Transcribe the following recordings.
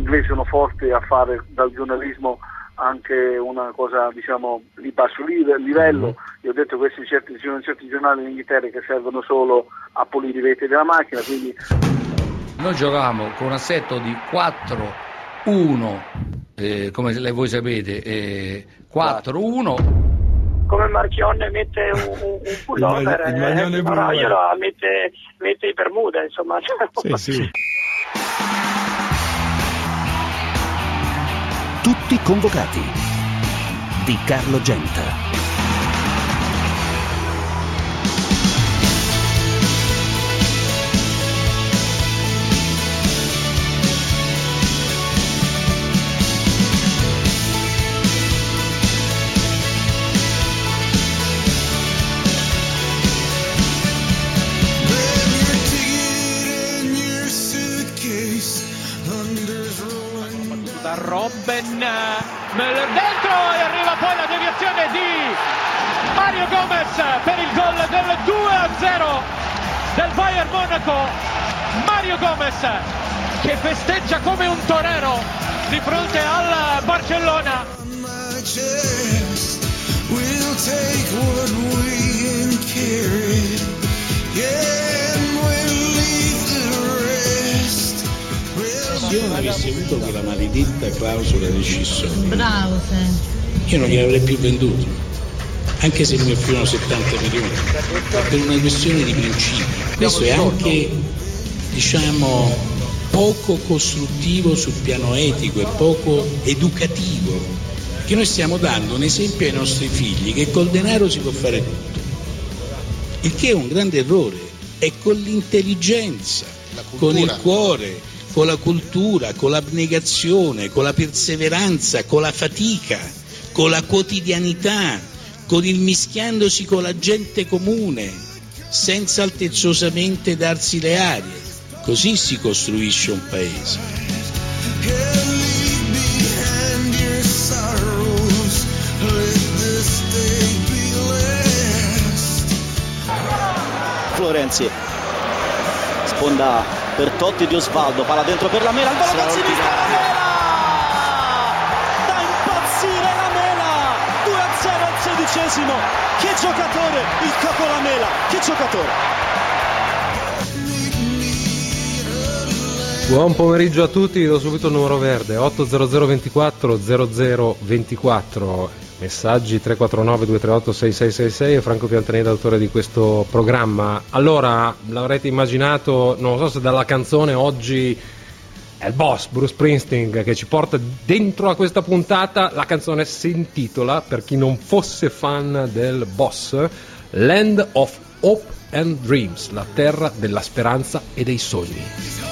inglesi sono forti a fare dal giornalismo anche una cosa, diciamo, di basso livello. Io ho detto che ci sono certi giornali in Inghilterra che servono solo a pulire i vetri della macchina, quindi noi giocavamo con un assetto di 4-1, come voi sapete, 4-1. Come Marchionne mette un pullover, il maglione blu, io mette i Bermuda, insomma. Sì. Tutti convocati di Carlo Genta. Robben, Müller dentro e arriva poi la deviazione di Mario Gomez per il gol del 2-0 del Bayern Monaco. Mario Gomez che festeggia come un torero di fronte al Barcellona. Se io non avessi avuto quella maledetta clausola rescissoria, bravo, io non li avrei più venduti, anche se mi offrivano 70 milioni, ma per una questione di principio. Questo è anche, diciamo, poco costruttivo sul piano etico e poco educativo, che noi stiamo dando un esempio ai nostri figli che col denaro si può fare tutto, il che è un grande errore. È con l'intelligenza, con il cuore, con la cultura, con l'abnegazione, con la perseveranza, con la fatica, con la quotidianità, con il mischiandosi con la gente comune, senza altezzosamente darsi le arie. Così si costruisce un paese. Florenzi, sponda per Totti di Osvaldo, palla dentro per Lamela, il volo da sinistra, Lamela! Da impazzire Lamela! 2-0 al 16esimo, che giocatore il capo Lamela, che giocatore! Buon pomeriggio a tutti, vi do subito il numero verde, 800 24 0024, messaggi 349 238 6666 e Franco Piantaneda, autore di questo programma. Allora, l'avrete immaginato, non so se dalla canzone, oggi è il boss Bruce Springsteen che ci porta dentro a questa puntata. La canzone si intitola, per chi non fosse fan del boss, Land of Hope and Dreams, la terra della speranza e dei sogni.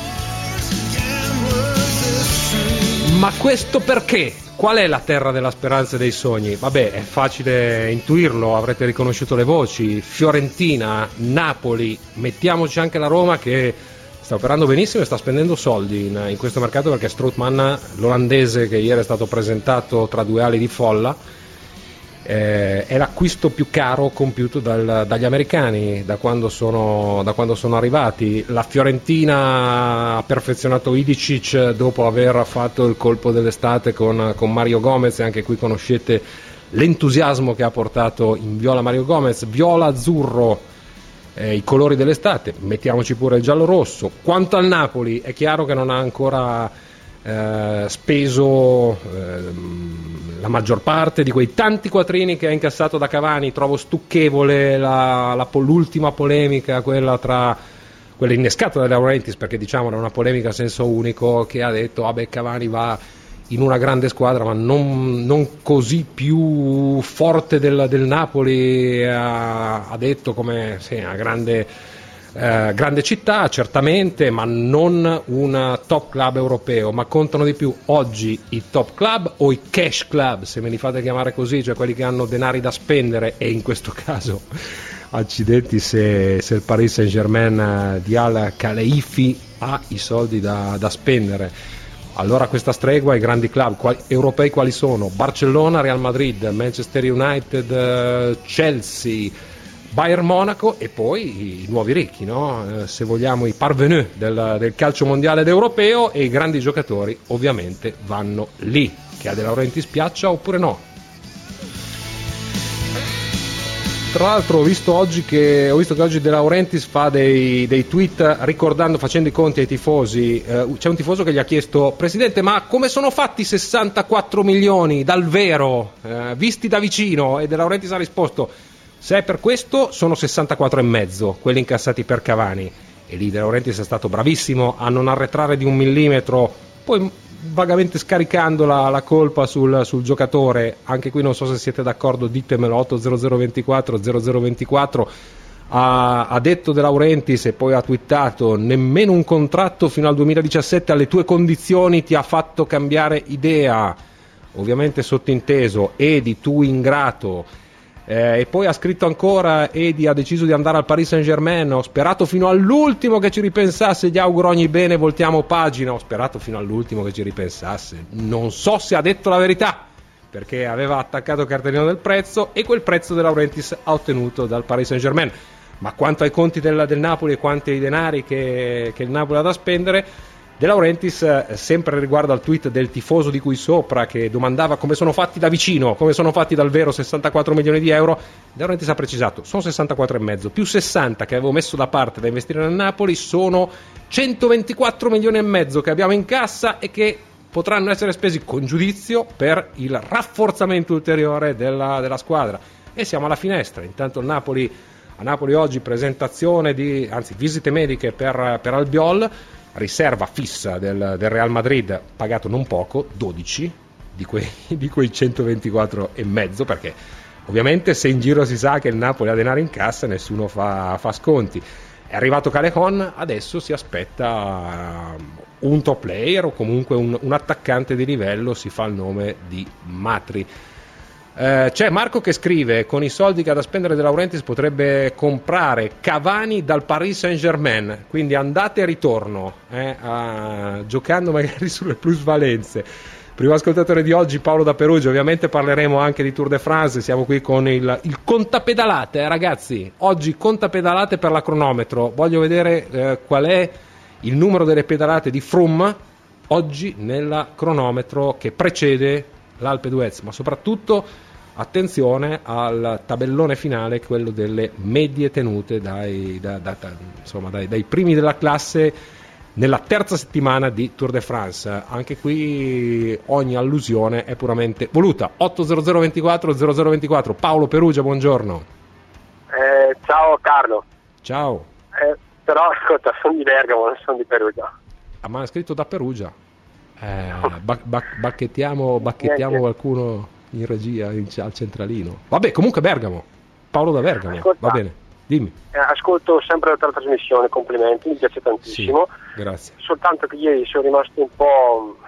Ma questo perché? Qual è la terra della speranza e dei sogni? Vabbè, è facile intuirlo, avrete riconosciuto le voci: Fiorentina, Napoli, mettiamoci anche la Roma che sta operando benissimo e sta spendendo soldi in questo mercato, perché Strootman, l'olandese che ieri è stato presentato tra due ali di folla, è l'acquisto più caro compiuto dagli americani da quando sono arrivati. La Fiorentina ha perfezionato Ilicic dopo aver fatto il colpo dell'estate con Mario Gomez, e anche qui conoscete l'entusiasmo che ha portato in viola Mario Gomez. Viola-azzurro, i colori dell'estate, mettiamoci pure il giallo-rosso. Quanto al Napoli, è chiaro che non ha ancora speso la maggior parte di quei tanti quattrini che ha incassato da Cavani. Trovo stucchevole l'ultima polemica, quella innescata da De Laurentiis, perché diciamo era una polemica a senso unico, che ha detto vabbè, Cavani va in una grande squadra ma non così più forte del Napoli, ha detto, come sì, una grande città certamente, ma non un top club europeo. Ma contano di più oggi i top club o i cash club, se me li fate chiamare così, cioè quelli che hanno denari da spendere? E in questo caso accidenti se il Paris Saint-Germain di Al Khelaifi ha i soldi da spendere. Allora, questa stregua, i grandi club europei quali sono? Barcellona, Real Madrid, Manchester United, Chelsea, Bayern Monaco e poi i nuovi ricchi, no? Se vogliamo i parvenus del calcio mondiale ed europeo, e i grandi giocatori ovviamente vanno lì, che a De Laurentiis piaccia oppure no. Tra l'altro ho visto che oggi De Laurentiis fa dei tweet facendo i conti ai tifosi. C'è un tifoso che gli ha chiesto: Presidente, ma come sono fatti 64 milioni dal vero, visti da vicino? E De Laurentiis ha risposto: se è per questo sono 64,5 quelli incassati per Cavani. E lì De Laurentiis è stato bravissimo a non arretrare di un millimetro, poi vagamente scaricando la colpa sul giocatore. Anche qui non so se siete d'accordo, ditemelo. 80024 ha detto De Laurentiis, e poi ha twittato: nemmeno un contratto fino al 2017 alle tue condizioni ti ha fatto cambiare idea. Ovviamente sottinteso: Edi, tu ingrato. E poi ha scritto ancora: Edi ha deciso di andare al Paris Saint-Germain, ho sperato fino all'ultimo che ci ripensasse, gli auguro ogni bene, voltiamo pagina. Ho sperato fino all'ultimo che ci ripensasse, non so se ha detto la verità, perché aveva attaccato il cartellino del prezzo, e quel prezzo De Laurentiis ha ottenuto dal Paris Saint-Germain. Ma quanto ai conti del Napoli e quanti ai denari che il Napoli ha da spendere, De Laurentiis, sempre riguardo al tweet del tifoso di qui sopra che domandava come sono fatti da vicino, come sono fatti dal vero 64 milioni di euro, De Laurentiis ha precisato: sono 64,5 più 60 che avevo messo da parte da investire nel Napoli, sono 124 milioni e mezzo che abbiamo in cassa e che potranno essere spesi con giudizio per il rafforzamento ulteriore della squadra. E siamo alla finestra. Intanto a Napoli oggi presentazione visite mediche per Albiol, riserva fissa del Real Madrid, pagato non poco, 12 di quei 124,5, perché ovviamente se in giro si sa che il Napoli ha denaro in cassa nessuno fa sconti. È arrivato Callejon, adesso si aspetta un top player o comunque un attaccante di livello, si fa il nome di Matri. C'è Marco che scrive: con i soldi che ha da spendere De Laurentiis potrebbe comprare Cavani dal Paris Saint-Germain, quindi andate e ritorno, giocando magari sulle plusvalenze. Primo ascoltatore di oggi, Paolo da Perugia. Ovviamente parleremo anche di Tour de France, siamo qui con il contapedalate, ragazzi, oggi contapedalate per la cronometro. Voglio vedere qual è il numero delle pedalate di Froome oggi nella cronometro che precede l'Alpe d'Huez, ma soprattutto attenzione al tabellone finale, quello delle medie tenute dai primi della classe nella terza settimana di Tour de France. Anche qui ogni allusione è puramente voluta. 80024 Paolo Perugia, buongiorno. Ciao Carlo. Ciao. Però ascolta, sono di Bergamo, non sono di Perugia. Ma è scritto da Perugia. Bacchettiamo qualcuno in regia al centralino. Vabbè, comunque Bergamo. Paolo da Bergamo. Ascolta, va bene, dimmi. Ascolto sempre la tua trasmissione, complimenti, mi piace tantissimo. Sì, grazie. Soltanto che ieri sono rimasto un po'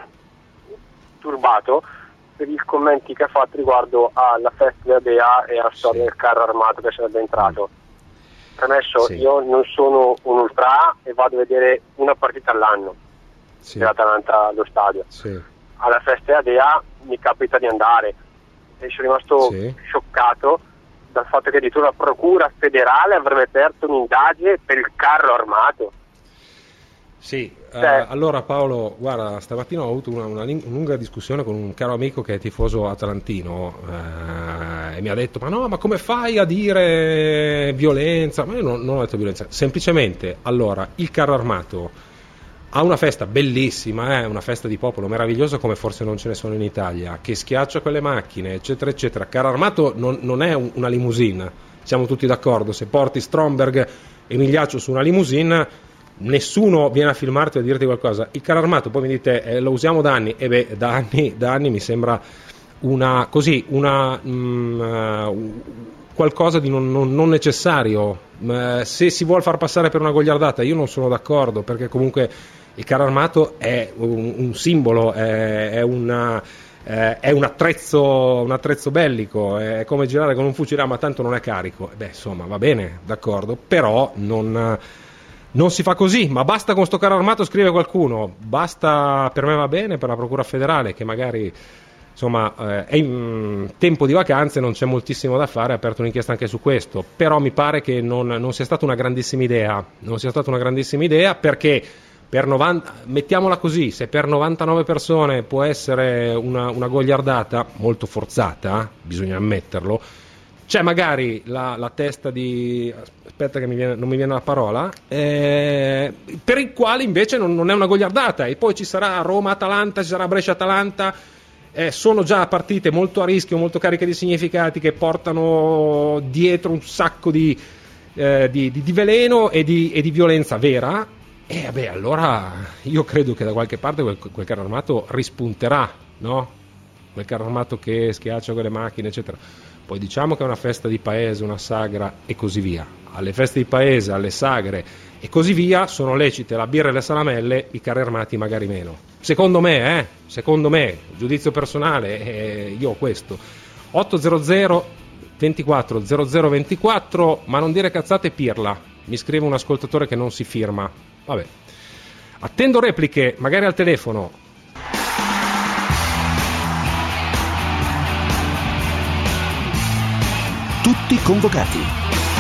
turbato per i commenti che ha fatto riguardo alla festa della Dea e alla storia del carro armato che sarebbe entrato. Premesso, io non sono un ultra e vado a vedere una partita all'anno dell'Atalanta allo stadio. Alla festa della Dea mi capita di andare e sono rimasto scioccato dal fatto che addirittura la procura federale avrebbe aperto un'indagine per il carro armato. Allora Paolo, guarda, stamattina ho avuto una lunga discussione con un caro amico che è tifoso atalantino e mi ha detto: ma come fai a dire violenza? Ma io non ho detto violenza, semplicemente allora il carro armato ha una festa bellissima, una festa di popolo meravigliosa come forse non ce ne sono in Italia, che schiaccia quelle macchine eccetera eccetera. Carro armato non è una limousine, siamo tutti d'accordo. Se porti Stromberg e Migliaccio su una limousine nessuno viene a filmarti o a dirti qualcosa. Il carro armato, poi mi dite lo usiamo da anni, da anni mi sembra qualcosa di non necessario. Se si vuol far passare per una goliardata io non sono d'accordo, perché comunque il carro armato è un simbolo, è un attrezzo bellico, è come girare con un fucile, ma tanto non è carico. Insomma, va bene, d'accordo, però non si fa così. Ma basta con sto carro armato, scrive qualcuno. Basta, per me va bene, per la procura federale che magari insomma, è in tempo di vacanze, non c'è moltissimo da fare, ha aperto un'inchiesta anche su questo, però mi pare che non sia stata una grandissima idea, perché per 90, mettiamola così, se per 99 persone può essere una goliardata molto forzata, bisogna ammetterlo, c'è magari la testa di, aspetta che non mi viene la parola, per il quale invece non è una goliardata, e poi ci sarà Roma-Atalanta, ci sarà Brescia-Atalanta. Sono già partite molto a rischio, molto cariche di significati, che portano dietro un sacco di veleno e di violenza vera. E vabbè, allora io credo che da qualche parte quel carro armato rispunterà, no? Quel carro armato che schiaccia con le macchine, eccetera. Poi diciamo che è una festa di paese, una sagra e così via. Alle feste di paese, alle sagre e così via sono lecite la birra e le salamelle, i carri armati magari meno. Secondo me, giudizio personale, io ho questo. 800 24 0024, ma non dire cazzate, pirla. Mi scrive un ascoltatore che non si firma. Vabbè. Attendo repliche, magari al telefono. Tutti convocati.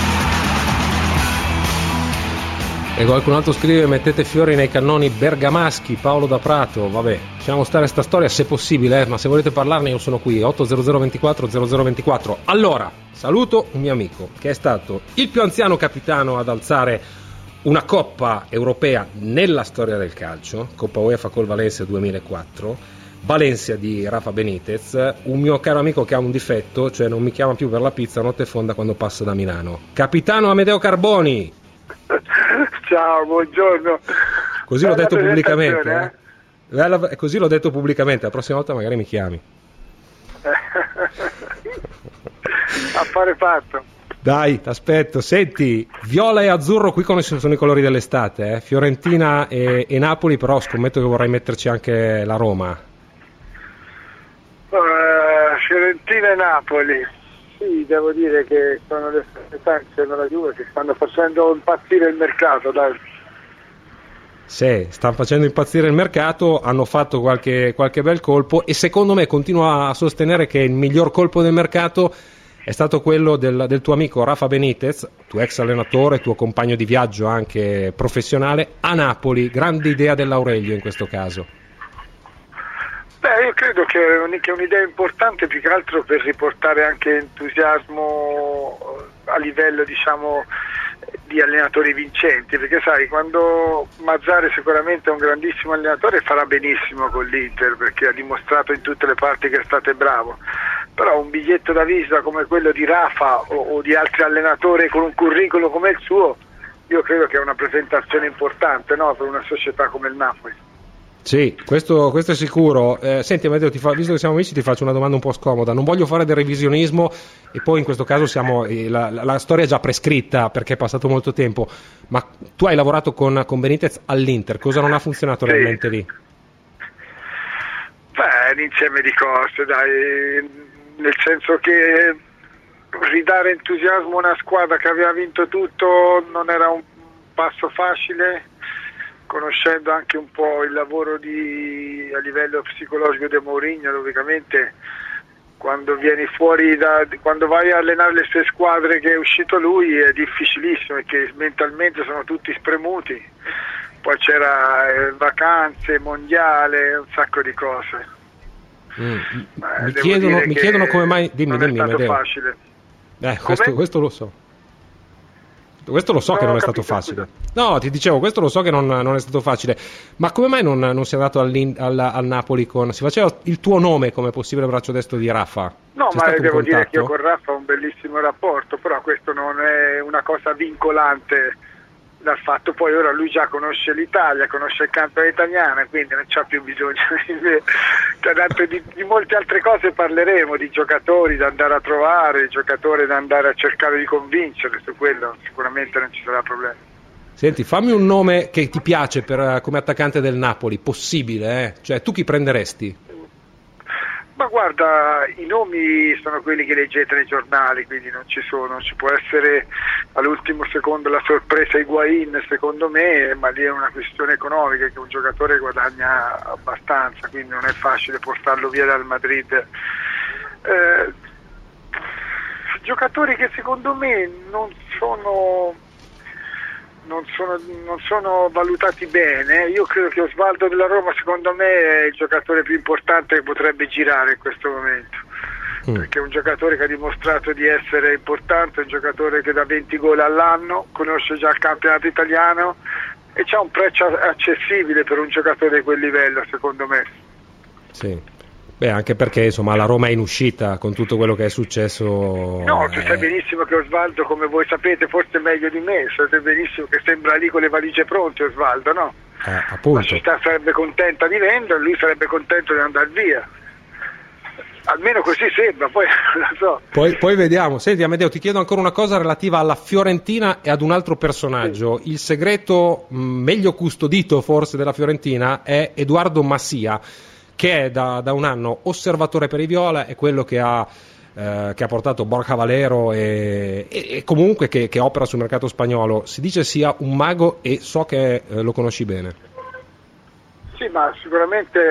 E qualcun altro scrive: mettete fiori nei cannoni bergamaschi. Paolo da Prato. Vabbè, lasciamo stare sta storia se possibile, ma se volete parlarne io sono qui. 800 24 0024. Allora, saluto un mio amico che è stato il più anziano capitano ad alzare una Coppa Europea nella storia del calcio, Coppa UEFA col Valencia 2004, Valencia di Rafa Benitez, un mio caro amico che ha un difetto, cioè non mi chiama più per la pizza notte fonda quando passa da Milano. Capitano Amedeo Carboni. Ciao, buongiorno. Così l'ho detto pubblicamente. Così l'ho detto pubblicamente, la prossima volta magari mi chiami. Affare fatto. Dai, t'aspetto. Senti, viola e azzurro qui come sono i colori dell'estate, Fiorentina e Napoli, però scommetto che vorrai metterci anche la Roma. Fiorentina e Napoli. Sì, devo dire che sono le stanze della Juve che stanno facendo impazzire il mercato, dai. Sì, stanno facendo impazzire il mercato, hanno fatto qualche bel colpo e secondo me continuo a sostenere che il miglior colpo del mercato è stato quello del tuo amico Rafa Benitez, tuo ex allenatore, tuo compagno di viaggio anche professionale, a Napoli. Grande idea dell'Aurelio in questo caso. Beh, io credo che è un'idea importante, più che altro per riportare anche entusiasmo a livello, diciamo, di allenatori vincenti, perché sai, quando Mazzarri sicuramente è un grandissimo allenatore, farà benissimo con l'Inter perché ha dimostrato in tutte le parti che è stato bravo, però un biglietto da visita come quello di Rafa o di altri allenatori con un curriculum come il suo, io credo che è una presentazione importante, no, per una società come il Napoli. Sì, questo è sicuro. Senti Amedeo, visto che siamo amici, ti faccio una domanda un po' scomoda. Non voglio fare del revisionismo e poi in questo caso la storia è già prescritta perché è passato molto tempo, ma tu hai lavorato con Benitez all'Inter, cosa non ha funzionato realmente lì? Beh, l'insieme di cose, dai, nel senso che ridare entusiasmo a una squadra che aveva vinto tutto non era un passo facile, conoscendo anche un po' il lavoro a livello psicologico di Mourinho, logicamente quando vieni fuori quando vai a allenare le sue squadre che è uscito lui è difficilissimo perché mentalmente sono tutti spremuti, poi c'era vacanze, mondiale, un sacco di cose. Mi chiedono come mai, dimmi, è stato Amedeo. facile. Questo lo so. Questo lo so che non è stato facile. No, ti dicevo, questo lo so che non è stato facile. Ma come mai non si è andato al Napoli si faceva il tuo nome come possibile braccio destro di Rafa? No, ma devo dire che io con Rafa ho un bellissimo rapporto, però questo non è una cosa vincolante dal fatto, poi ora lui già conosce l'Italia, conosce il campionato italiano, quindi non c'ha più bisogno di molte altre cose. Parleremo di giocatori da andare a trovare, di giocatori da andare a cercare di convincere, su quello sicuramente non ci sarà problema. Senti, fammi un nome che ti piace come attaccante del Napoli, possibile, Cioè tu chi prenderesti? Ma guarda, i nomi sono quelli che leggete nei giornali, quindi non ci può essere all'ultimo secondo la sorpresa Higuaín, secondo me, ma lì è una questione economica, che un giocatore guadagna abbastanza, quindi non è facile portarlo via dal Madrid. Giocatori che secondo me non sono valutati bene. Io credo che Osvaldo della Roma, secondo me, è il giocatore più importante che potrebbe girare in questo momento, perché è un giocatore che ha dimostrato di essere importante, è un giocatore che dà 20 gol all'anno, conosce già il campionato italiano e c'ha un prezzo accessibile per un giocatore di quel livello, secondo me. Sì. Beh, anche perché insomma la Roma è in uscita con tutto quello che è successo. No, tu sai benissimo che Osvaldo, come voi sapete, forse meglio di me, sapete benissimo che sembra lì con le valigie pronte Osvaldo, no? Appunto. La città sarebbe contenta di vendere, lui sarebbe contento di andare via. Almeno così sembra, poi non lo so. Poi vediamo. Senti Amedeo, ti chiedo ancora una cosa relativa alla Fiorentina e ad un altro personaggio. Sì. Il segreto meglio custodito forse della Fiorentina è Edoardo Massia, che è da un anno osservatore per i viola, è quello che ha portato Borja Valero e comunque che opera sul mercato spagnolo. Si dice sia un mago e so che lo conosci bene. Sì, ma sicuramente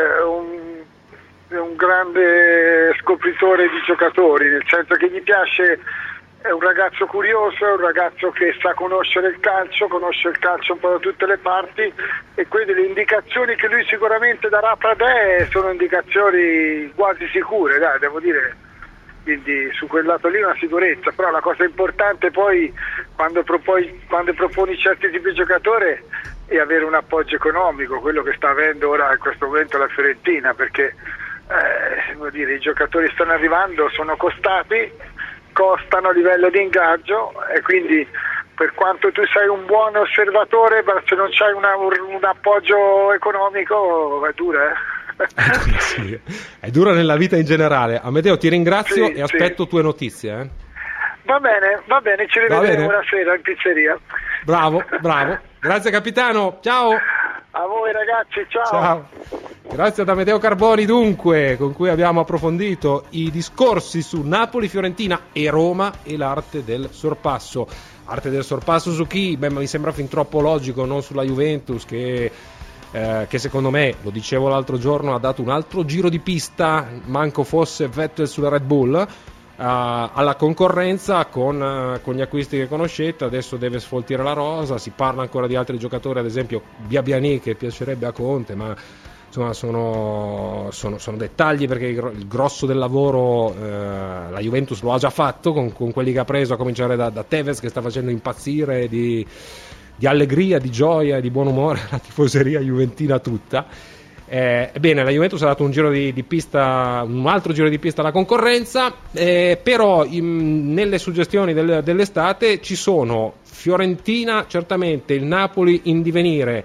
è un grande scopritore di giocatori, nel senso che gli piace. È un ragazzo curioso, è un ragazzo che sa conoscere il calcio, conosce il calcio un po' da tutte le parti, e quindi le indicazioni che lui sicuramente darà a Pradè sono indicazioni quasi sicure, dai, devo dire. Quindi su quel lato lì una sicurezza, però la cosa importante poi quando proponi certi tipi di giocatore è avere un appoggio economico, quello che sta avendo ora in questo momento la Fiorentina, perché devo dire, i giocatori stanno arrivando, sono costano a livello di ingaggio, e quindi per quanto tu sei un buon osservatore, ma se non c'hai un appoggio economico è dura, Sì, è dura nella vita in generale. Amedeo, ti ringrazio e aspetto tue notizie. Va bene, ci rivedremo una sera in pizzeria. Bravo, grazie capitano, ciao. A voi ragazzi, ciao. Grazie ad Amedeo Carboni dunque, con cui abbiamo approfondito i discorsi su Napoli, Fiorentina e Roma e l'arte del sorpasso. Arte del sorpasso su chi? Beh, ma mi sembra fin troppo logico, non sulla Juventus che secondo me, lo dicevo l'altro giorno, ha dato un altro giro di pista, manco fosse Vettel sulla Red Bull, alla concorrenza con gli acquisti che conoscete. Adesso deve sfoltire la rosa, si parla ancora di altri giocatori, ad esempio Biabiani, che piacerebbe a Conte, ma insomma sono dettagli, perché il grosso del lavoro la Juventus lo ha già fatto con quelli che ha preso, a cominciare da Tevez, che sta facendo impazzire di allegria, di gioia e di buon umore la tifoseria juventina tutta. Ebbene, la Juventus ha dato un altro giro di pista alla concorrenza, però nelle suggestioni dell'estate ci sono Fiorentina, certamente il Napoli in divenire,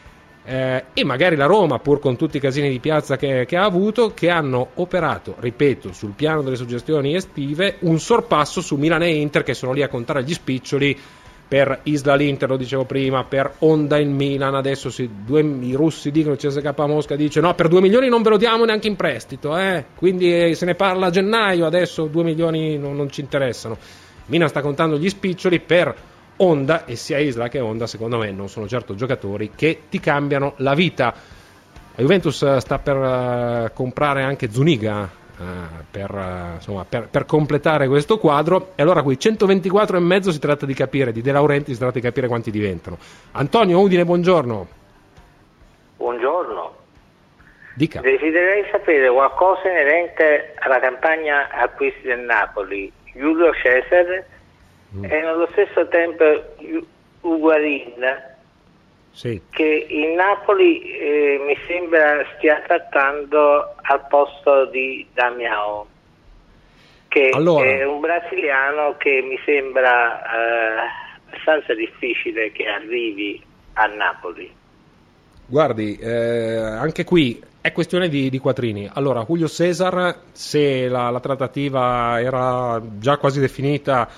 e magari la Roma, pur con tutti i casini di piazza che ha avuto, che hanno operato, ripeto, sul piano delle suggestioni estive, un sorpasso su Milan e Inter, che sono lì a contare gli spiccioli. Per Isla l'Inter, lo dicevo prima, per Honda il Milan, adesso i russi dicono, CSKA Mosca dice no, per 2 milioni non ve lo diamo neanche in prestito, quindi se ne parla a gennaio, adesso 2 milioni non ci interessano. Milan sta contando gli spiccioli per Honda, e sia Isla che Honda secondo me non sono certo giocatori che ti cambiano la vita. La Juventus sta per comprare anche Zuniga per completare questo quadro, e allora quei 124,5 si tratta di capire, di De Laurenti si tratta di capire quanti diventano. Antonio Udine, buongiorno. Buongiorno. Dica. Desidererei sapere qualcosa inerente alla campagna acquisti del Napoli, Giulio Cesar e nello stesso tempo Higuaín, sì, che il Napoli mi sembra stia trattando al posto di Damião, che è un brasiliano che mi sembra abbastanza difficile che arrivi a Napoli. Guardi, anche qui è questione di quattrini. Allora, Julio César, se la trattativa era già quasi definita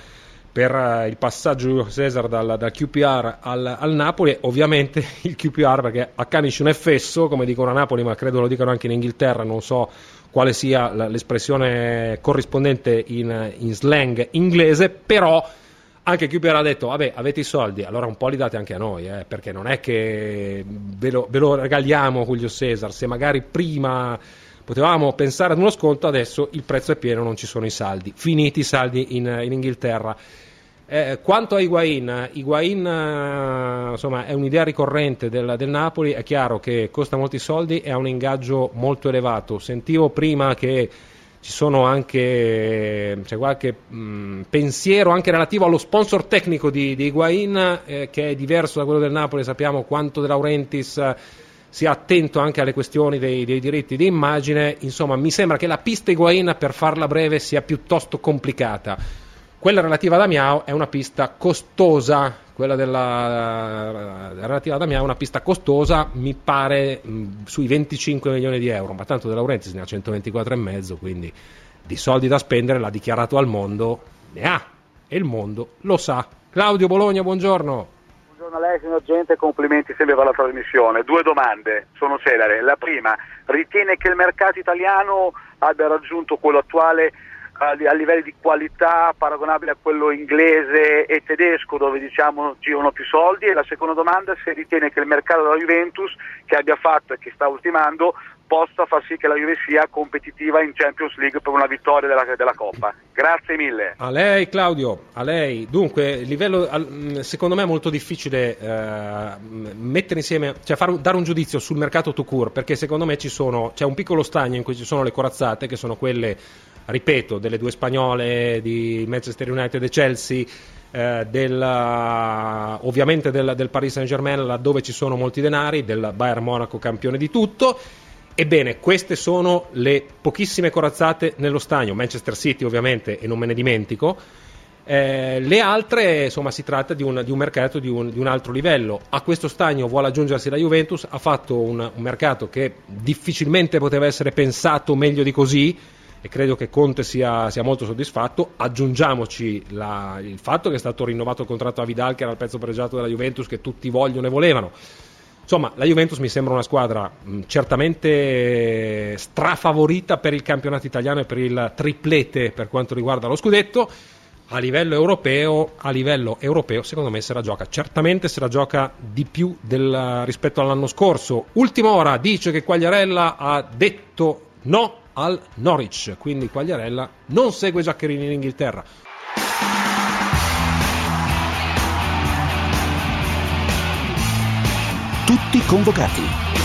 per il passaggio di Cesar dal QPR al Napoli. Ovviamente il QPR, perché accanisce un effesso, come dicono a Napoli, ma credo lo dicano anche in Inghilterra, non so quale sia l'espressione corrispondente in slang inglese, però anche QPR ha detto: vabbè, avete i soldi, allora un po' li date anche a noi, perché non è che ve lo regaliamo Julio Cesar. Se magari prima potevamo pensare ad uno sconto, adesso il prezzo è pieno, non ci sono i saldi, finiti i saldi in Inghilterra. Quanto a Higuain, insomma, è un'idea ricorrente del Napoli. È chiaro che costa molti soldi e ha un ingaggio molto elevato. Sentivo prima che ci sono anche c'è qualche pensiero anche relativo allo sponsor tecnico di Higuain, che è diverso da quello del Napoli. Sappiamo quanto De Laurentiis sia attento anche alle questioni dei diritti di immagine. Insomma, mi sembra che la pista Higuain, per farla breve, sia piuttosto complicata. Quella relativa a Damiao è una pista costosa, relativa a Damiao è una pista costosa, mi pare sui 25 milioni di euro, ma tanto De Laurentiis ne ha 124,5, quindi di soldi da spendere, l'ha dichiarato al mondo, ne ha, e il mondo lo sa. Claudio Bologna, buongiorno. Buongiorno a lei, signor Gente, complimenti sempre per la trasmissione. 2 domande, sono celere. La prima, ritiene che il mercato italiano abbia raggiunto quello attuale a livelli di qualità paragonabile a quello inglese e tedesco, dove diciamo girano più soldi? E la seconda domanda, se ritiene che il mercato della Juventus, che abbia fatto e che sta ultimando, possa far sì che la Juve sia competitiva in Champions League per una vittoria della Coppa. Grazie mille. A lei Claudio, a lei. Dunque, il livello secondo me è molto difficile mettere insieme, cioè dare un giudizio sul mercato tout court, perché secondo me c'è un piccolo stagno in cui ci sono le corazzate, che sono quelle, ripeto, delle 2 spagnole di Manchester United e Chelsea, ovviamente del Paris Saint-Germain, laddove ci sono molti denari, del Bayern Monaco campione di tutto. Ebbene, queste sono le pochissime corazzate nello stagno. Manchester City ovviamente, e non me ne dimentico. Le altre, insomma, si tratta di un mercato di un altro livello. A questo stagno vuole aggiungersi la Juventus, ha fatto un mercato che difficilmente poteva essere pensato meglio di così, e credo che Conte sia molto soddisfatto. Aggiungiamoci il fatto che è stato rinnovato il contratto a Vidal, che era il pezzo pregiato della Juventus, che tutti vogliono e volevano. Insomma, la Juventus mi sembra una squadra certamente strafavorita per il campionato italiano e per il triplete per quanto riguarda lo scudetto. A livello europeo secondo me se la gioca di più rispetto all'anno scorso. Ultima ora dice che Quagliarella ha detto no al Norwich, quindi Quagliarella non segue Giaccherini in Inghilterra. Tutti convocati.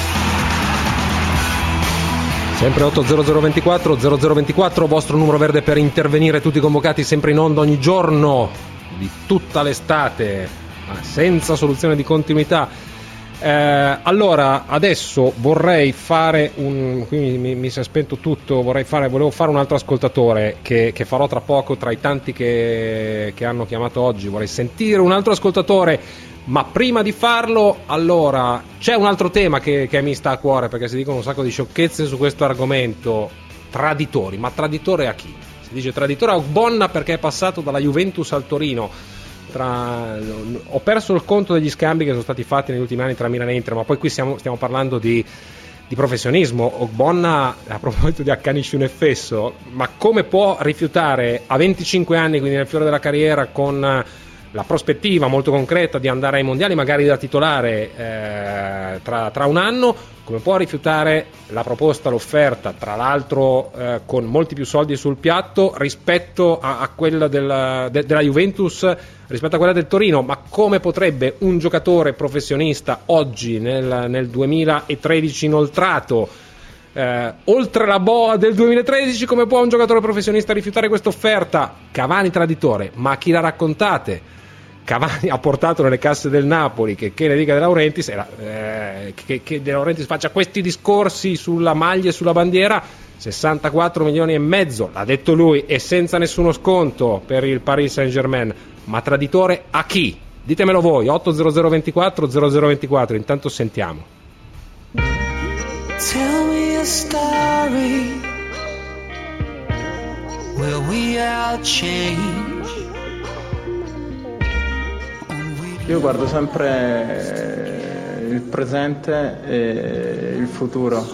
Sempre 80024 vostro numero verde per intervenire. Tutti convocati, sempre in onda ogni giorno di tutta l'estate, ma senza soluzione di continuità. Allora adesso vorrei fare qui mi si è spento tutto, volevo fare un altro ascoltatore che farò tra poco, tra i tanti che hanno chiamato oggi. Vorrei sentire un altro ascoltatore. Ma prima di farlo, allora, c'è un altro tema che mi sta a cuore, perché si dicono un sacco di sciocchezze su questo argomento. Traditori, ma traditore a chi? Si dice traditore a Ogbonna perché è passato dalla Juventus al Torino. Ho perso il conto degli scambi che sono stati fatti negli ultimi anni tra Milan e Inter, ma poi qui stiamo parlando di professionismo. Ogbonna, a proposito di accanisci un effesso, ma come può rifiutare a 25 anni, quindi nel fiore della carriera, con la prospettiva molto concreta di andare ai mondiali, magari da titolare tra un anno, come può rifiutare la proposta, l'offerta, tra l'altro con molti più soldi sul piatto rispetto a quella della Juventus, rispetto a quella del Torino? Ma come potrebbe un giocatore professionista oggi nel 2013 inoltrato, oltre la boa del 2013, come può un giocatore professionista rifiutare questa offerta? Cavani traditore, ma chi la raccontate? Cavani ha portato nelle casse del Napoli, che ne dica De Laurentiis, che De Laurentiis faccia questi discorsi sulla maglia e sulla bandiera. 64 milioni e mezzo, l'ha detto lui, e senza nessuno sconto per il Paris Saint-Germain. Ma traditore a chi? Ditemelo voi. 80024 intanto sentiamo. Tell me a story where we all change Io guardo sempre il presente e il futuro.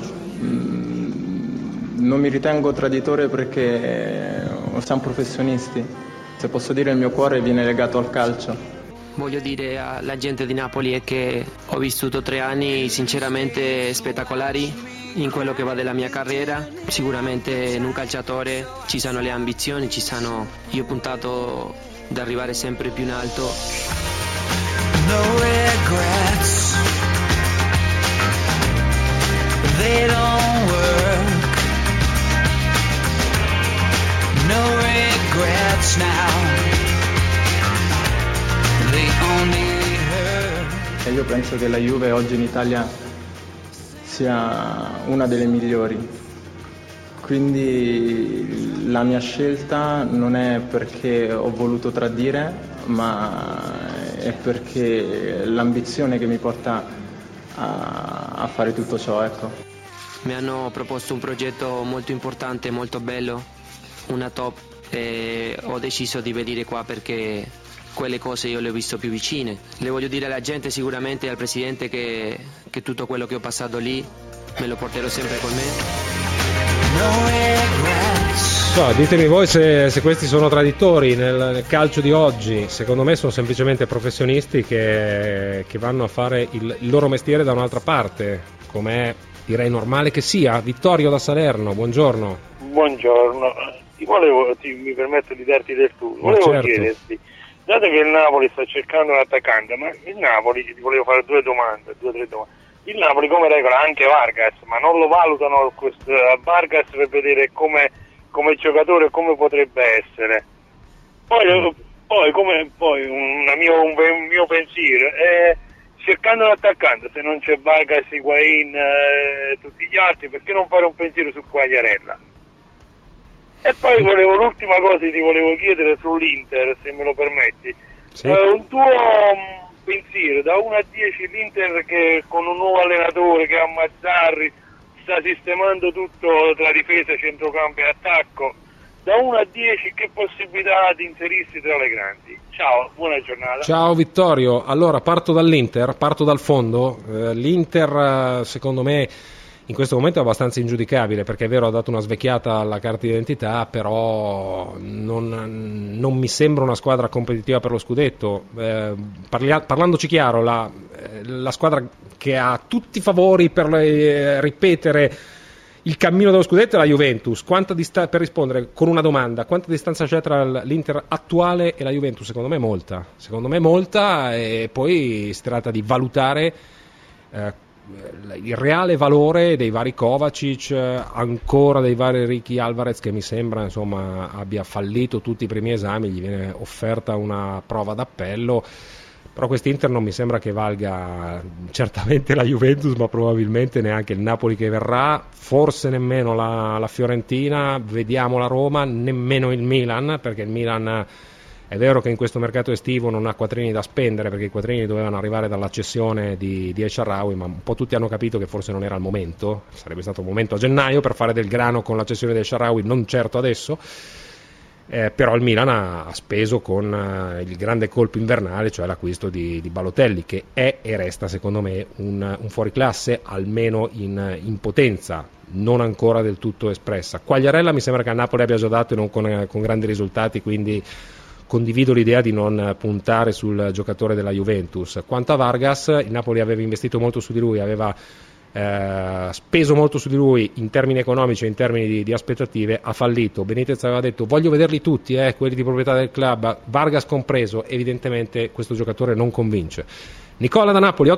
Non mi ritengo traditore perché siamo professionisti. Se posso dire, il mio cuore viene legato al calcio. Voglio dire alla gente di Napoli è che ho vissuto 3 anni sinceramente spettacolari in quello che va della mia carriera. Sicuramente in un calciatore ci sono le ambizioni, io ho puntato ad arrivare sempre più in alto. No regrets, they don't work. No regrets now, they only hurt. E io penso che la Juve oggi in Italia sia una delle migliori, quindi la mia scelta non è perché ho voluto tradire, ma è perché l'ambizione che mi porta a fare tutto ciò, ecco. Mi hanno proposto un progetto molto importante, molto bello, una top, e ho deciso di venire qua perché quelle cose io le ho visto più vicine. Le voglio dire alla gente, sicuramente, e al presidente che tutto quello che ho passato lì me lo porterò sempre con me. So, ditemi voi se questi sono traditori nel calcio di oggi. Secondo me sono semplicemente professionisti che vanno a fare il loro mestiere da un'altra parte, com'è direi normale che sia. Vittorio da Salerno, buongiorno. Buongiorno, mi permetto di darti del tu. Volevo chiederti, dato che il Napoli sta cercando un attaccante, ma il Napoli, ti volevo fare 2 o 3 domande. Il Napoli come regola anche Vargas, ma non lo valutano Vargas per vedere come giocatore come potrebbe essere. Poi un mio pensiero è, cercando un attaccante, se non c'è Vargas, Higuain, tutti gli altri, perché non fare un pensiero su Quagliarella? E poi l'ultima cosa ti volevo chiedere sull'Inter, se me lo permetti. Sì. Un tuo pensiero da 1 a 10, l'Inter che con un nuovo allenatore che è Mazzarri sta sistemando tutto tra difesa, centrocampo e attacco, da 1 a 10 che possibilità di inserirsi tra le grandi? Ciao, buona giornata. Ciao Vittorio, allora parto dall'Inter, parto dal fondo. L'Inter secondo me in questo momento è abbastanza ingiudicabile, perché è vero, ha dato una svecchiata alla carta d'identità, però non mi sembra una squadra competitiva per lo scudetto. Parlandoci chiaro, la squadra che ha tutti i favori per ripetere il cammino dello scudetto è la Juventus. Per rispondere con una domanda, quanta distanza c'è tra l'Inter attuale e la Juventus? Secondo me molta, e poi si tratta di valutare il reale valore dei vari Kovacic, ancora dei vari Ricky Alvarez, che mi sembra insomma abbia fallito tutti i primi esami, gli viene offerta una prova d'appello, però quest'Inter non mi sembra che valga certamente la Juventus, ma probabilmente neanche il Napoli che verrà, forse nemmeno la Fiorentina, vediamo la Roma, nemmeno il Milan, perché il Milan è vero che in questo mercato estivo non ha quattrini da spendere, perché i quattrini dovevano arrivare dalla cessione di El Shaarawy, ma un po' tutti hanno capito che forse non era il momento, sarebbe stato un momento a gennaio per fare del grano con la cessione di El Shaarawy, non certo adesso. Però il Milan ha speso con il grande colpo invernale, cioè l'acquisto di Balotelli, che è e resta secondo me un fuoriclasse, almeno in potenza, non ancora del tutto espressa. Quagliarella mi sembra che a Napoli abbia già dato e non con grandi risultati, quindi condivido l'idea di non puntare sul giocatore della Juventus. Quanto a Vargas, il Napoli aveva investito molto su di lui, aveva speso molto su di lui in termini economici e in termini di aspettative, ha fallito. Benitez aveva detto voglio vederli tutti, quelli di proprietà del club, Vargas compreso. Evidentemente questo giocatore non convince. Nicola da Napoli,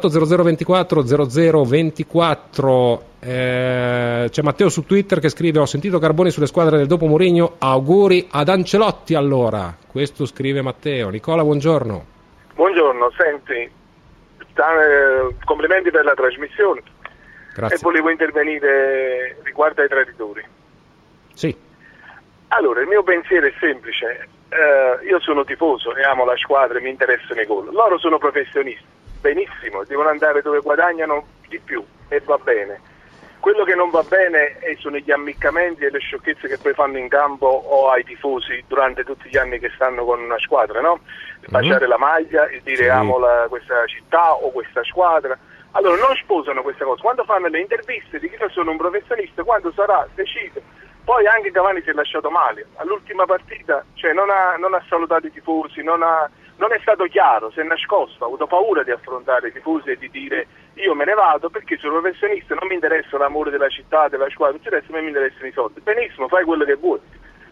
80024 c'è Matteo su Twitter che scrive: ho sentito Carboni sulle squadre del dopo Mourinho, auguri ad Ancelotti. Allora, questo scrive Matteo. Nicola, buongiorno. Buongiorno, senti, complimenti per la trasmissione. Grazie. E volevo intervenire riguardo ai traditori. Sì. Allora, il mio pensiero è semplice. Io sono tifoso e amo la squadra e mi interessano i gol. Loro sono professionisti, benissimo, devono andare dove guadagnano di più e va bene. Quello che non va bene sono gli ammiccamenti e le sciocchezze che poi fanno in campo o ai tifosi durante tutti gli anni che stanno con una squadra, no? Il baciare la maglia, il dire amo questa città o questa squadra. Allora non sposano questa cosa. Quando fanno le interviste di chi sono un professionista, quando sarà, decide. Poi anche Cavani si è lasciato male. All'ultima partita, cioè non ha salutato i tifosi, non è stato chiaro, si è nascosto, ha avuto paura di affrontare i tifosi e di dire io me ne vado perché sono professionista, non mi interessa l'amore della città, della squadra, mi interessano i soldi. Benissimo, fai quello che vuoi.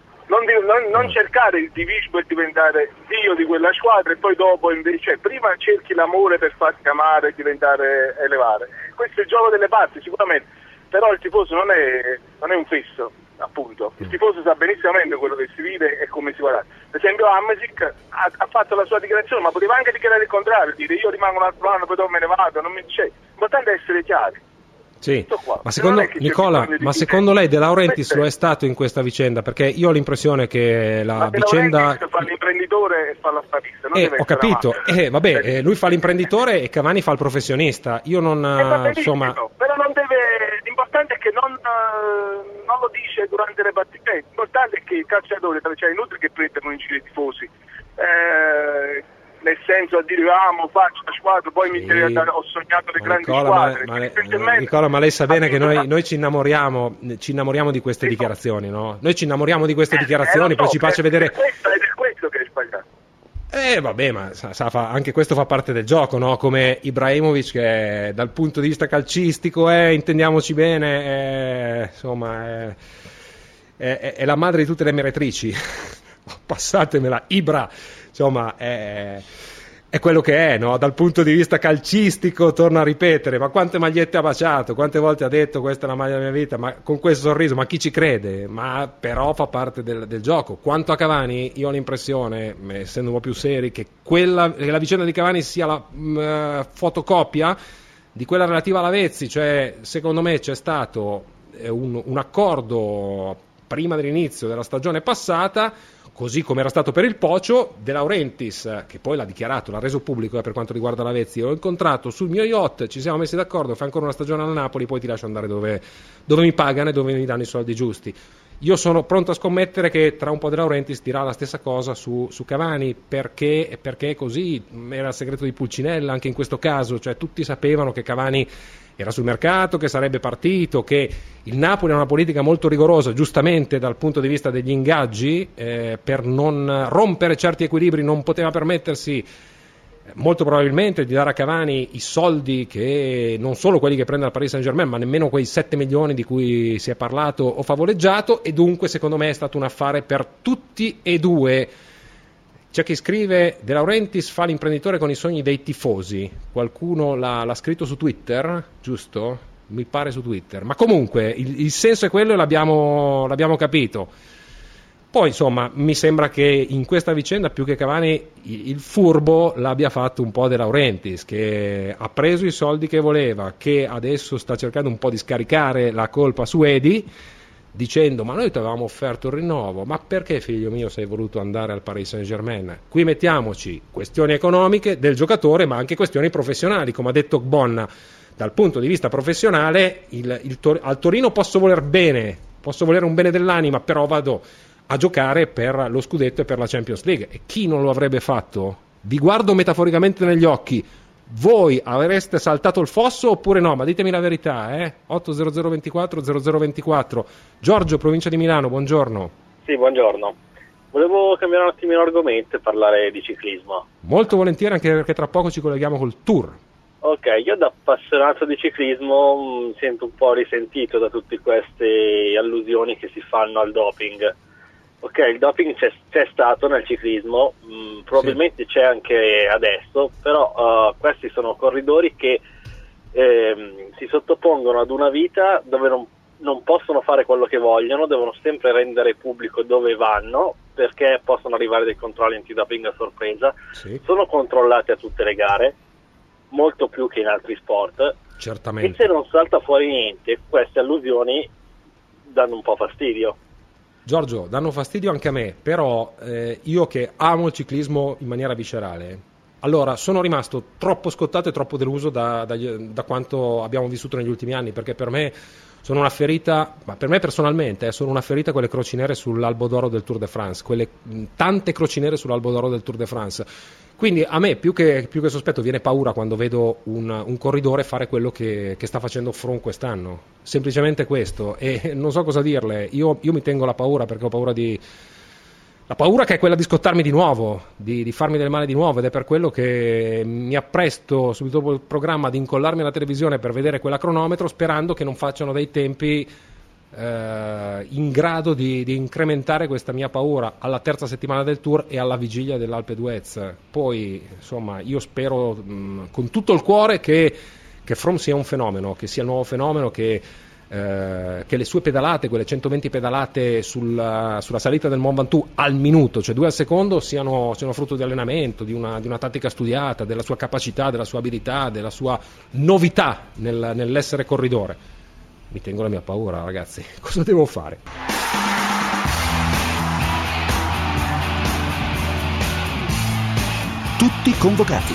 Non cercare il divismo e diventare dio di quella squadra e poi dopo invece, prima cerchi l'amore per farti amare e diventare elevare. Questo è il gioco delle parti sicuramente, però il tifoso non è un fesso, appunto. Il tifoso sa benissimamente quello che si vive e come si guarda. Per esempio Hamsik ha fatto la sua dichiarazione, ma poteva anche dichiarare il contrario, dire io rimango un altro anno, poi dopo me ne vado, non mi dice. L'importante è essere chiari. Sì, ma secondo Nicola, secondo lei De Laurentiis lo è stato in questa vicenda? Perché io ho l'impressione che la vicenda fa l'imprenditore e fa l'affarista. Ho capito, lui fa l'imprenditore e Cavani fa il professionista. Io non insomma. Però non deve. L'importante è che non lo dice durante le partite. L'importante è che il calciatore, cioè è inutile che prendano in giro i tifosi. Nel senso a dire faccio la squadra, poi ho sognato le grandi squadre. Nicola, ma lei sa bene che noi ci innamoriamo di queste dichiarazioni, no? Noi ci innamoriamo di queste dichiarazioni, poi ci piace vedere. È per questo che è sbagliato. Vabbè, ma anche questo fa parte del gioco, no? Come Ibrahimovic, che dal punto di vista calcistico intendiamoci bene, insomma è la madre di tutte le meretrici. Passatemela, Ibra, insomma è quello che è, no? Dal punto di vista calcistico, torno a ripetere, ma quante magliette ha baciato, quante volte ha detto questa è la maglia della mia vita, ma con questo sorriso, ma chi ci crede? Ma però fa parte del gioco. Quanto a Cavani, io ho l'impressione, essendo un po' più seri, che la vicenda di Cavani sia la fotocopia di quella relativa alla Vezzi, cioè secondo me c'è stato un accordo prima dell'inizio della stagione passata, così come era stato per il Pocio. De Laurentiis, che poi l'ha dichiarato, l'ha reso pubblico per quanto riguarda la Vezzi: l'ho incontrato sul mio yacht, ci siamo messi d'accordo, fai ancora una stagione al Napoli, poi ti lascio andare dove mi pagano e dove mi danno i soldi giusti. Io sono pronto a scommettere che tra un po' De Laurentiis dirà la stessa cosa su Cavani, perché così era il segreto di Pulcinella anche in questo caso, cioè tutti sapevano che Cavani era sul mercato, che sarebbe partito, che il Napoli ha una politica molto rigorosa, giustamente dal punto di vista degli ingaggi, per non rompere certi equilibri non poteva permettersi molto probabilmente di dare a Cavani i soldi che non solo quelli che prende al Paris Saint-Germain, ma nemmeno quei 7 milioni di cui si è parlato o favoleggiato, e dunque secondo me è stato un affare per tutti e due. C'è chi scrive: De Laurentiis fa l'imprenditore con i sogni dei tifosi. Qualcuno l'ha scritto su Twitter, giusto? Mi pare su Twitter, ma comunque il senso è quello e l'abbiamo capito. Poi insomma mi sembra che in questa vicenda più che Cavani il furbo l'abbia fatto un po' De Laurentiis, che ha preso i soldi che voleva, che adesso sta cercando un po' di scaricare la colpa su Edi, dicendo: ma noi ti avevamo offerto il rinnovo, ma perché figlio mio sei voluto andare al Paris Saint-Germain? Qui mettiamoci questioni economiche del giocatore, ma anche questioni professionali, come ha detto Gbonna. Dal punto di vista professionale al Torino posso voler bene, posso volere un bene dell'anima, però vado a giocare per lo scudetto e per la Champions League, e chi non lo avrebbe fatto? Vi guardo metaforicamente negli occhi. Voi avreste saltato il fosso oppure no? Ma ditemi la verità, 80024 0024. Giorgio, provincia di Milano, buongiorno. Sì, buongiorno. Volevo cambiare un attimino argomento e parlare di ciclismo. Molto volentieri, anche perché tra poco ci colleghiamo col Tour. Ok, io da appassionato di ciclismo mi sento un po' risentito da tutte queste allusioni che si fanno al doping. Ok, il doping c'è stato nel ciclismo, probabilmente c'è anche adesso, però questi sono corridori che si sottopongono ad una vita dove non possono fare quello che vogliono, devono sempre rendere pubblico dove vanno, perché possono arrivare dei controlli antidoping a sorpresa, sono controllati a tutte le gare, molto più che in altri sport. Certamente. E se non salta fuori niente, queste allusioni danno un po' fastidio. Giorgio, danno fastidio anche a me, però io che amo il ciclismo in maniera viscerale, allora sono rimasto troppo scottato e troppo deluso da quanto abbiamo vissuto negli ultimi anni, perché per me sono una ferita, ma per me personalmente sono una ferita quelle croci nere sull'albo d'oro del Tour de France, quelle tante croci nere sull'albo d'oro del Tour de France. Quindi a me più che sospetto viene paura quando vedo un corridore fare quello che sta facendo Froome quest'anno, semplicemente questo, e non so cosa dirle. Io mi tengo la paura, perché ho paura la paura che è quella di scottarmi di nuovo, di farmi del male di nuovo, ed è per quello che mi appresto subito dopo il programma ad incollarmi alla televisione per vedere quella cronometro, sperando che non facciano dei tempi in grado di incrementare questa mia paura alla terza settimana del Tour e alla vigilia dell'Alpe d'Huez. Poi insomma io spero con tutto il cuore che Froome sia un fenomeno, che sia il nuovo fenomeno, che le sue pedalate, quelle 120 pedalate sulla salita del Mont Ventoux al minuto, cioè 2 al secondo, siano frutto di allenamento, di una tattica studiata, della sua capacità, della sua abilità, della sua novità nell'essere corridore. Mi tengo la mia paura, ragazzi. Cosa devo fare? Tutti convocati.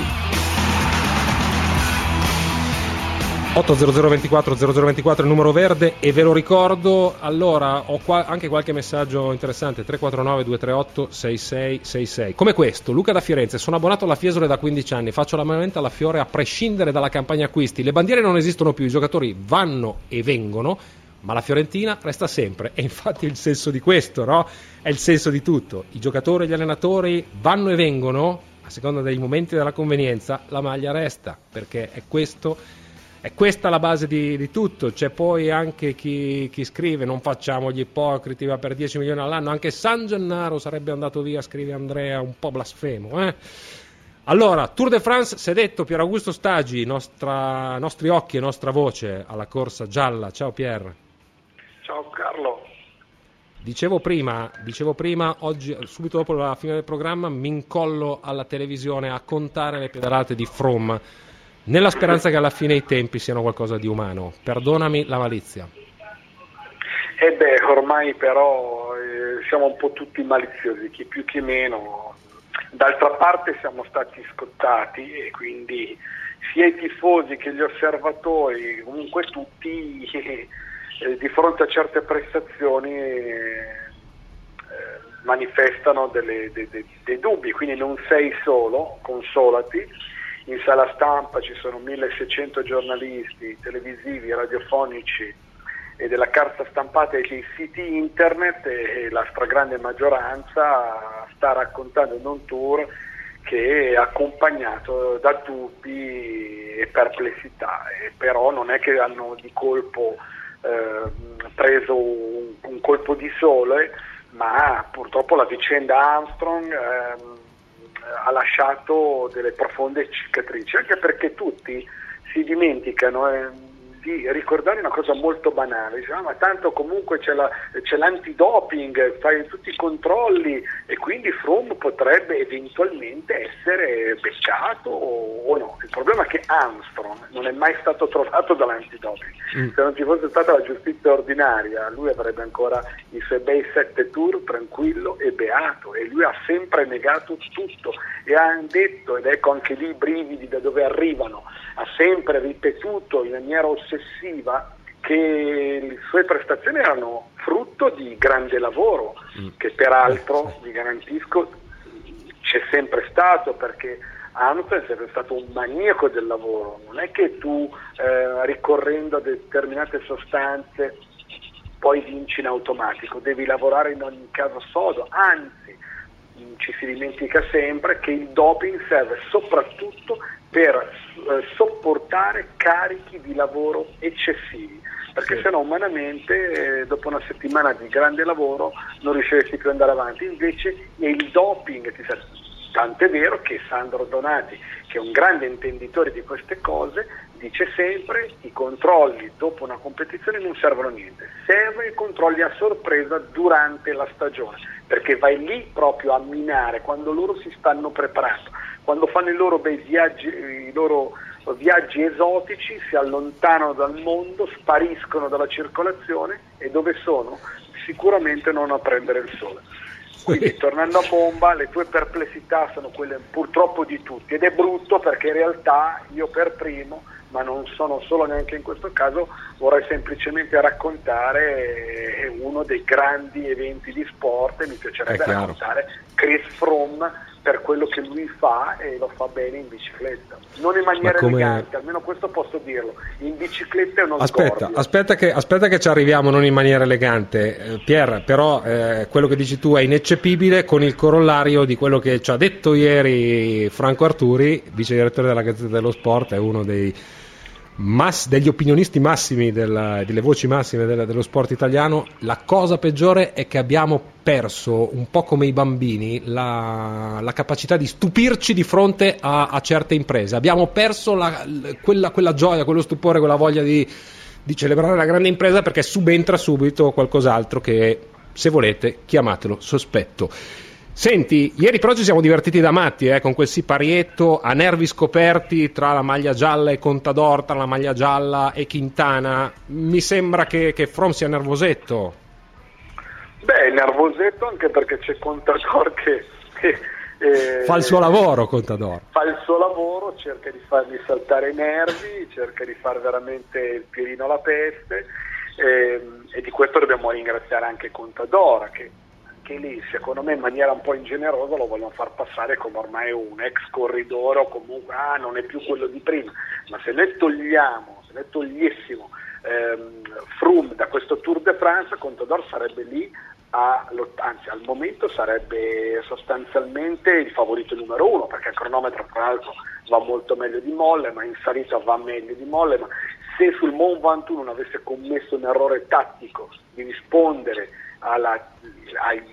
800 24 0024 il numero verde, e ve lo ricordo. Allora ho anche qualche messaggio interessante. 349 238 6666 come questo. Luca da Firenze: sono abbonato alla Fiesole da 15 anni, faccio l'abbonamento alla Fiore a prescindere dalla campagna acquisti, le bandiere non esistono più, i giocatori vanno e vengono, ma la Fiorentina resta sempre. E infatti è il senso di questo, no? È il senso di tutto. I giocatori e gli allenatori vanno e vengono a seconda dei momenti della convenienza, la maglia resta, perché è questa la base di tutto. C'è poi anche chi scrive: non facciamo gli ipocriti, va per 10 milioni all'anno, anche San Gennaro sarebbe andato via, scrive Andrea, un po' blasfemo, eh? Allora, Tour de France, si è detto. Pier Augusto Stagi, nostri occhi e nostra voce alla corsa gialla. Ciao Pier. Ciao Carlo. Dicevo prima, oggi, subito dopo la fine del programma, mi incollo alla televisione a contare le pedalate di Froome, nella speranza che alla fine i tempi siano qualcosa di umano. Perdonami la malizia. Ormai però siamo un po' tutti maliziosi, chi più chi meno. D'altra parte siamo stati scottati, e quindi sia i tifosi che gli osservatori, comunque tutti, di fronte a certe prestazioni manifestano dei dubbi. Quindi non sei solo, consolati. In sala stampa ci sono 1600 giornalisti televisivi, radiofonici e della carta stampata e dei siti internet, e la stragrande maggioranza sta raccontando un tour che è accompagnato da dubbi e perplessità, e però non è che hanno di colpo preso un colpo di sole, ma purtroppo la vicenda Armstrong ha lasciato delle profonde cicatrici, anche perché tutti si dimenticano di ricordare una cosa molto banale. Dice, ma tanto comunque c'è l'antidoping, fai tutti i controlli, e quindi Froome potrebbe eventualmente essere beccato o no. Il problema è che Armstrong non è mai stato trovato dall'antidoping. Se non ci fosse stata la giustizia ordinaria, lui avrebbe ancora i suoi bei 7 tour tranquillo e beato, e lui ha sempre negato tutto, e ha detto, ed ecco anche lì i brividi da dove arrivano, ha sempre ripetuto in maniera ossessiva che le sue prestazioni erano frutto di grande lavoro, che peraltro, vi garantisco, c'è sempre stato, perché Armstrong è sempre stato un maniaco del lavoro. Non è che tu ricorrendo a determinate sostanze poi vinci in automatico, devi lavorare in ogni caso sodo, anzi ci si dimentica sempre che il doping serve soprattutto per sopportare carichi di lavoro eccessivi, perché sennò umanamente dopo una settimana di grande lavoro non riusciresti più ad andare avanti. Invece il doping ti serve, tant'è vero che Sandro Donati, che è un grande intenditore di queste cose, dice sempre: i controlli dopo una competizione non servono a niente, servono i controlli a sorpresa durante la stagione, perché vai lì proprio a minare quando loro si stanno preparando, quando fanno i loro bei viaggi, i loro viaggi esotici, si allontanano dal mondo, spariscono dalla circolazione, e dove sono? Sicuramente non a prendere il sole. Quindi, tornando a bomba, le tue perplessità sono quelle purtroppo di tutti, ed è brutto perché in realtà io per primo ma non sono solo neanche in questo caso, vorrei semplicemente raccontare uno dei grandi eventi di sport e mi piacerebbe raccontare Chris Froome per quello che lui fa, e lo fa bene in bicicletta, non in maniera elegante, almeno questo posso dirlo, in bicicletta è uno sgorbio. Aspetta che ci arriviamo, non in maniera elegante, Pier, però quello che dici tu è ineccepibile, con il corollario di quello che ci ha detto ieri Franco Arturi, vice direttore della Gazzetta dello Sport, è uno degli opinionisti massimi, delle voci massime dello sport italiano. La cosa peggiore è che abbiamo perso, un po' come i bambini, la capacità di stupirci di fronte a certe imprese. Abbiamo perso quella gioia, quello stupore, quella voglia di celebrare la grande impresa, perché subentra subito qualcos'altro che, se volete, chiamatelo sospetto. Senti, ieri però ci siamo divertiti da matti, con quel siparietto a nervi scoperti tra la maglia gialla e Contador, tra la maglia gialla e Quintana. Mi sembra che Froome sia nervosetto. Beh, nervosetto anche perché c'è Contador che fa il suo lavoro. Contador fa il suo lavoro, cerca di fargli saltare i nervi, cerca di fare veramente il pirino alla peste, e di questo dobbiamo ringraziare anche Contador, che lì secondo me in maniera un po' ingenerosa lo vogliono far passare come ormai un ex corridore, o comunque non è più quello di prima. Ma se noi togliessimo Froome da questo Tour de France, Contador sarebbe lì, anzi al momento sarebbe sostanzialmente il favorito numero uno, perché il cronometro tra l'altro va molto meglio di Mollema, in salita va meglio di Mollema. Se sul Mont Ventoux non avesse commesso un errore tattico di rispondere ai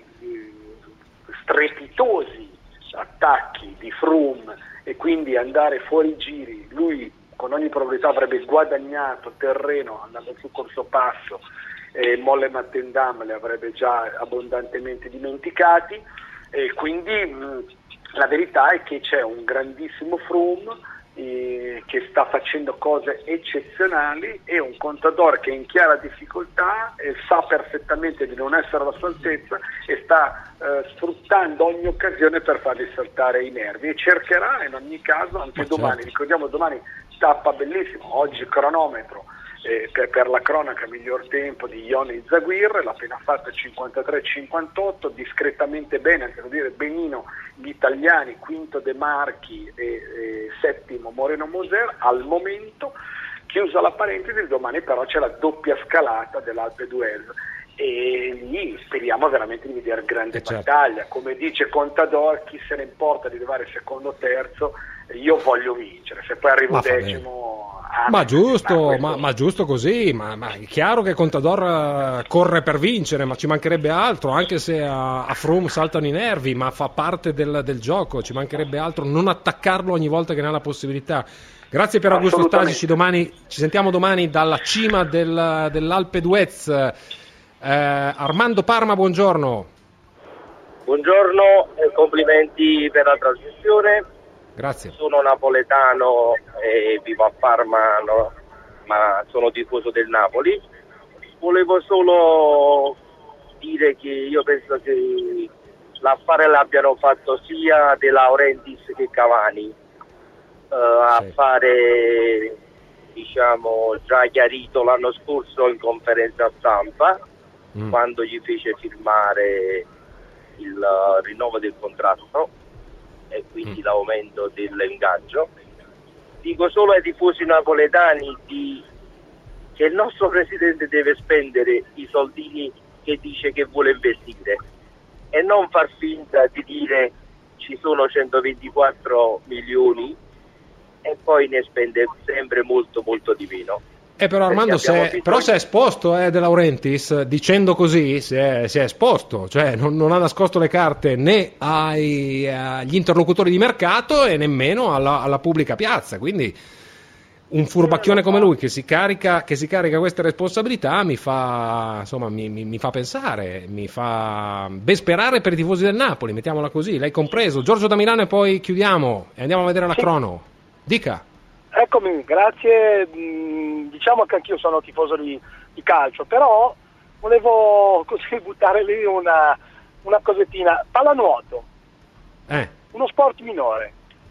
strepitosi attacchi di Froome e quindi andare fuori giri, lui con ogni probabilità avrebbe guadagnato terreno andando su corso passo, e Mollema Tendam li avrebbe già abbondantemente dimenticati, e quindi la verità è che c'è un grandissimo Froome che sta facendo cose eccezionali, e un Contador che è in chiara difficoltà e sa perfettamente di non essere alla sua altezza, e sta sfruttando ogni occasione per fargli saltare i nervi, e cercherà in ogni caso anche domani. Ricordiamo, domani tappa bellissimo, oggi cronometro per la cronaca miglior tempo di Ione Izagirre, l'ha appena fatta 53-58, discretamente bene, anche devo dire benino gli italiani, quinto De Marchi e settimo Moreno Moser al momento. Chiusa la parentesi, domani però c'è la doppia scalata dell'Alpe d'Huez, e lì speriamo veramente di vedere grande battaglia. Come dice Contador, chi se ne importa di arrivare secondo o terzo, io voglio vincere, se poi arrivo decimo. Ma giusto così, ma è chiaro che Contador corre per vincere, ma ci mancherebbe altro, anche se a Froome saltano i nervi, ma fa parte del gioco, ci mancherebbe altro non attaccarlo ogni volta che ne ha la possibilità. Grazie per Augusto Stasi, ci sentiamo domani dalla cima dell'Alpe d'Huez. Armando Parma, buongiorno. Buongiorno e complimenti per la trasmissione. Grazie. Sono napoletano e vivo a Parma, ma sono tifoso del Napoli. Volevo solo dire che io penso che l'affare l'abbiano fatto sia De Laurentiis che Cavani. Affare, diciamo, già chiarito l'anno scorso in conferenza stampa, quando gli fece firmare il rinnovo del contratto e quindi l'aumento dell'ingaggio. Dico solo ai tifosi napoletani che il nostro presidente deve spendere i soldini che dice che vuole investire, e non far finta di dire ci sono 124 milioni e poi ne spende sempre molto molto di meno. Però Armando, si è esposto De Laurentiis, dicendo così si è esposto, cioè non ha nascosto le carte né agli interlocutori di mercato e nemmeno alla pubblica piazza, quindi un furbacchione come lui che si carica queste responsabilità mi fa pensare, mi fa ben sperare per i tifosi del Napoli, mettiamola così, l'hai compreso. Giorgio da Milano, e poi chiudiamo e andiamo a vedere la crono. Dica. Eccomi, grazie. Diciamo che anch'io sono tifoso di calcio, però volevo così buttare lì una cosettina. Pallanuoto, uno sport minore,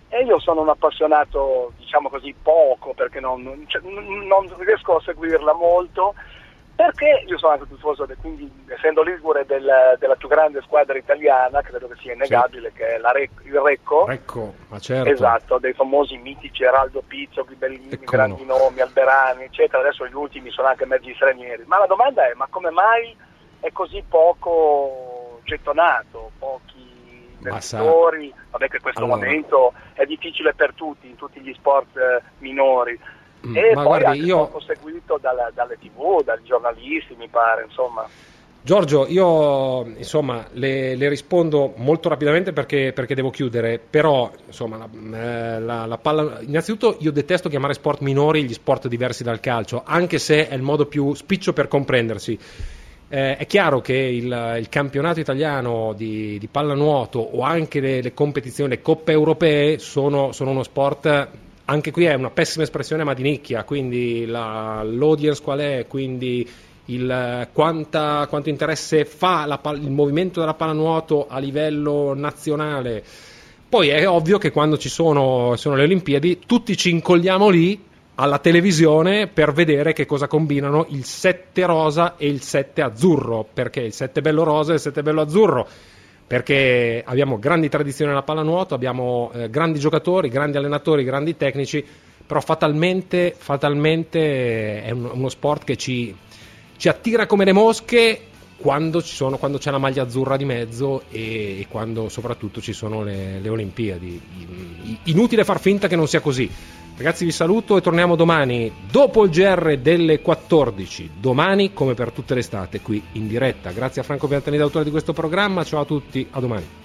E io sono un appassionato, diciamo così, poco, perché non riesco a seguirla molto, perché io sono anche tifoso, quindi essendo ligure della più grande squadra italiana, credo che sia innegabile, che è il Recco. Recco, ma certo. Esatto, dei famosi mitici Eraldo Pizzo, Ghibellini, grandi nomi, Alberani, eccetera. Adesso gli ultimi sono anche mezzi stranieri. Ma la domanda è, ma come mai è così poco gettonato, pochi investitori? Vabbè che questo momento è difficile per tutti, in tutti gli sport minori. E ma poi guardi, anche poco seguito dalle TV, dai giornalisti, mi pare, insomma. Giorgio, io insomma le rispondo molto rapidamente perché devo chiudere, però insomma la palla, innanzitutto io detesto chiamare sport minori gli sport diversi dal calcio, anche se è il modo più spiccio per comprendersi. È chiaro che il campionato italiano di pallanuoto o anche le competizioni, le coppe europee sono uno sport, anche qui è una pessima espressione ma di nicchia, quindi l'audience qual è, quindi quanto interesse fa il movimento della pallanuoto a livello nazionale. Poi è ovvio che quando ci sono le Olimpiadi tutti ci incolliamo lì alla televisione per vedere che cosa combinano il 7 rosa e il 7 azzurro, perché il 7 bello rosa e il 7 bello azzurro, perché abbiamo grandi tradizioni nella pallanuoto, abbiamo grandi giocatori, grandi allenatori, grandi tecnici, però fatalmente è uno sport che ci attira come le mosche quando c'è la maglia azzurra di mezzo e quando soprattutto ci sono le Olimpiadi. Inutile far finta che non sia così. Ragazzi, vi saluto e torniamo domani dopo il GR delle 14. Domani, come per tutte le estate, qui in diretta. Grazie a Franco Piantanida, autore di questo programma. Ciao a tutti, a domani.